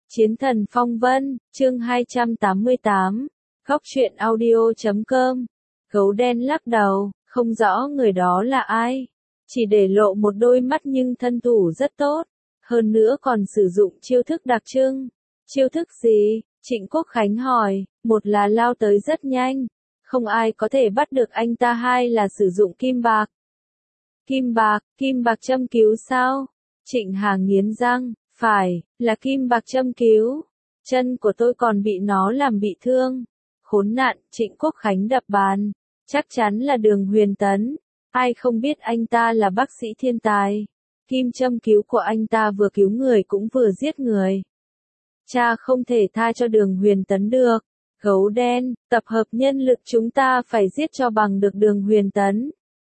Chiến thần phong vân, chương 288, góc truyện audio.com. Gấu đen lắc đầu, không rõ người đó là ai. Chỉ để lộ một đôi mắt nhưng thân thủ rất tốt. Hơn nữa còn sử dụng chiêu thức đặc trưng. Chiêu thức gì? Trịnh Quốc Khánh hỏi. Một là lao tới rất nhanh. Không ai có thể bắt được anh ta. Hai là sử dụng kim bạc. Kim bạc châm cứu sao? Trịnh Hà nghiến răng. Phải, là kim bạc châm cứu. Chân của tôi còn bị nó làm bị thương. Khốn nạn, Trịnh Quốc Khánh đập bàn. Chắc chắn là Đường Huyền Tấn. Ai không biết anh ta là bác sĩ thiên tài. Kim châm cứu của anh ta vừa cứu người cũng vừa giết người. Cha không thể tha cho Đường Huyền Tấn được. Gấu đen, tập hợp nhân lực chúng ta phải giết cho bằng được Đường Huyền Tấn.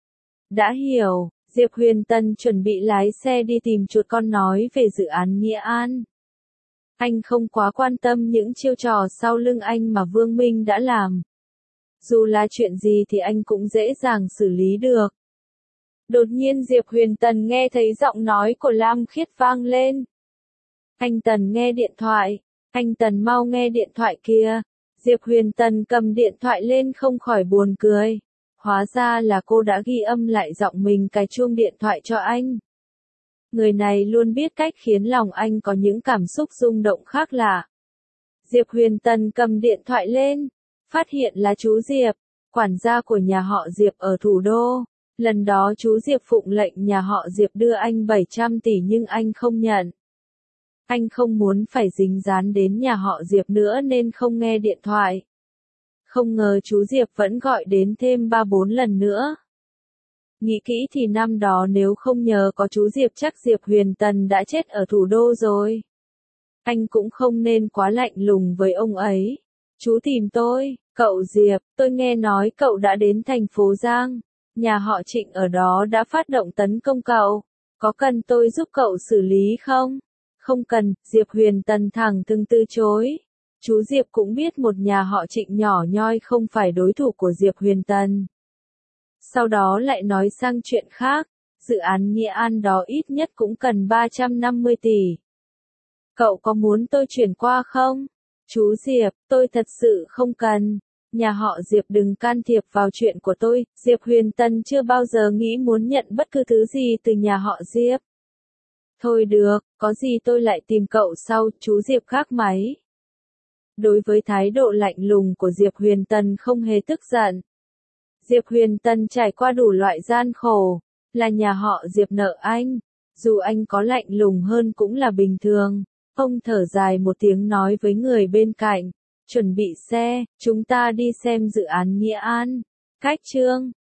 Đã hiểu. Diệp Huyền Tân chuẩn bị lái xe đi tìm chuột con nói về dự án Nghĩa An. Anh không quá quan tâm những chiêu trò sau lưng anh mà Vương Minh đã làm. Dù là chuyện gì thì anh cũng dễ dàng xử lý được. Đột nhiên Diệp Huyền Tân nghe thấy giọng nói của Lam Khiết vang lên. Anh Tần nghe điện thoại. Anh Tần mau nghe điện thoại kia. Diệp Huyền Tân cầm điện thoại lên không khỏi buồn cười. Hóa ra là cô đã ghi âm lại giọng mình cài chuông điện thoại cho anh. Người này luôn biết cách khiến lòng anh có những cảm xúc rung động khác lạ. Diệp Huyền Tân cầm điện thoại lên, phát hiện là chú Diệp, quản gia của nhà họ Diệp ở thủ đô. Lần đó chú Diệp phụng lệnh nhà họ Diệp đưa anh 700 tỷ nhưng anh không nhận. Anh không muốn phải dính dáng đến nhà họ Diệp nữa nên không nghe điện thoại. Không ngờ chú Diệp vẫn gọi đến thêm 3-4 lần nữa. Nghĩ kỹ thì năm đó nếu không nhờ có chú Diệp chắc Diệp Huyền Tần đã chết ở thủ đô rồi. Anh cũng không nên quá lạnh lùng với ông ấy. Chú tìm tôi, cậu Diệp, tôi nghe nói cậu đã đến thành phố Giang. Nhà họ Trịnh ở đó đã phát động tấn công cậu. Có cần tôi giúp cậu xử lý không? Không cần, Diệp Huyền Tần thẳng thừng từ chối. Chú Diệp cũng biết một nhà họ Trịnh nhỏ nhoi không phải đối thủ của Diệp Huyền Tần. Sau đó lại nói sang chuyện khác, dự án Nghĩa An đó ít nhất cũng cần 350 tỷ. Cậu có muốn tôi chuyển qua không? Chú Diệp, tôi thật sự không cần. Nhà họ Diệp đừng can thiệp vào chuyện của tôi. Diệp Huyền Tần chưa bao giờ nghĩ muốn nhận bất cứ thứ gì từ nhà họ Diệp. Thôi được, có gì tôi lại tìm cậu sau. Chú Diệp gác máy. Đối với thái độ lạnh lùng của Diệp Huyền Tần không hề tức giận. Diệp Huyền Tần trải qua đủ loại gian khổ, là nhà họ Diệp nợ anh, dù anh có lạnh lùng hơn cũng là bình thường. Ông thở dài một tiếng nói với người bên cạnh, chuẩn bị xe, chúng ta đi xem dự án Nghĩa An. Cách chương